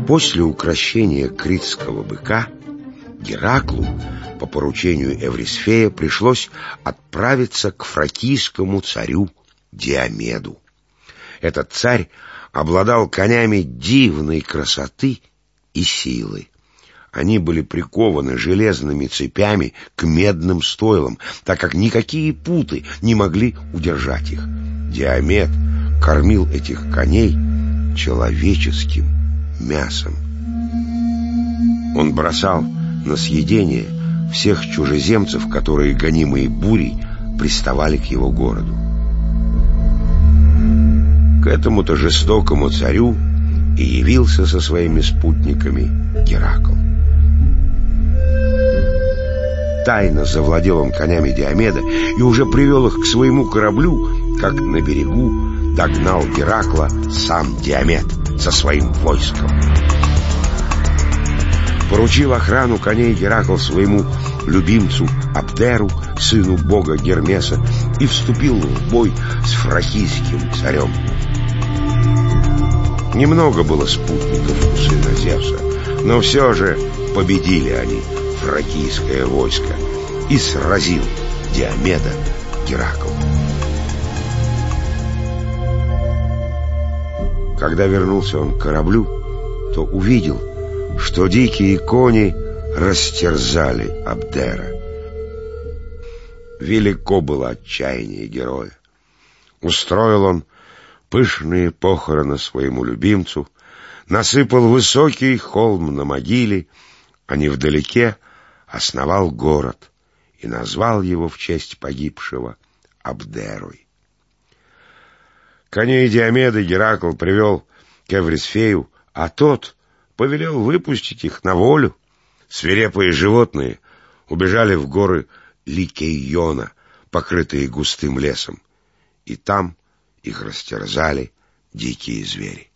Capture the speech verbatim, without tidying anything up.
После укрощения критского быка Гераклу по поручению Эврисфея пришлось отправиться к фракийскому царю Диомеду. Этот царь обладал конями дивной красоты и силы. Они были прикованы железными цепями к медным стойлам, так как никакие путы не могли удержать их. Диомед кормил этих коней человеческим мясом. Он бросал на съедение всех чужеземцев, которые, гонимые бурей, приставали к его городу. К этому-то жестокому царю и явился со своими спутниками Геракл. Тайно завладел он конями Диомеда и уже привел их к своему кораблю, как на берегу догнал Геракла сам Диомед со своим войском. Поручил охрану коней Геракл своему любимцу Абдеру, сыну бога Гермеса, и вступил в бой с фракийским царем. Немного было спутников у сына Зевса, но все же победили они фракийское войско, и сразил Диомеда Геракл. Когда вернулся он к кораблю, то увидел, что дикие кони растерзали Абдера. Велико было отчаяние героя. Устроил он пышные похороны своему любимцу, насыпал высокий холм на могиле, а невдалеке основал город и назвал его в честь погибшего Абдерой. Коней Диомеда Геракл привел к Эврисфею, а тот повелел выпустить их на волю. Свирепые животные убежали в горы Ликейона, покрытые густым лесом, и там их растерзали дикие звери.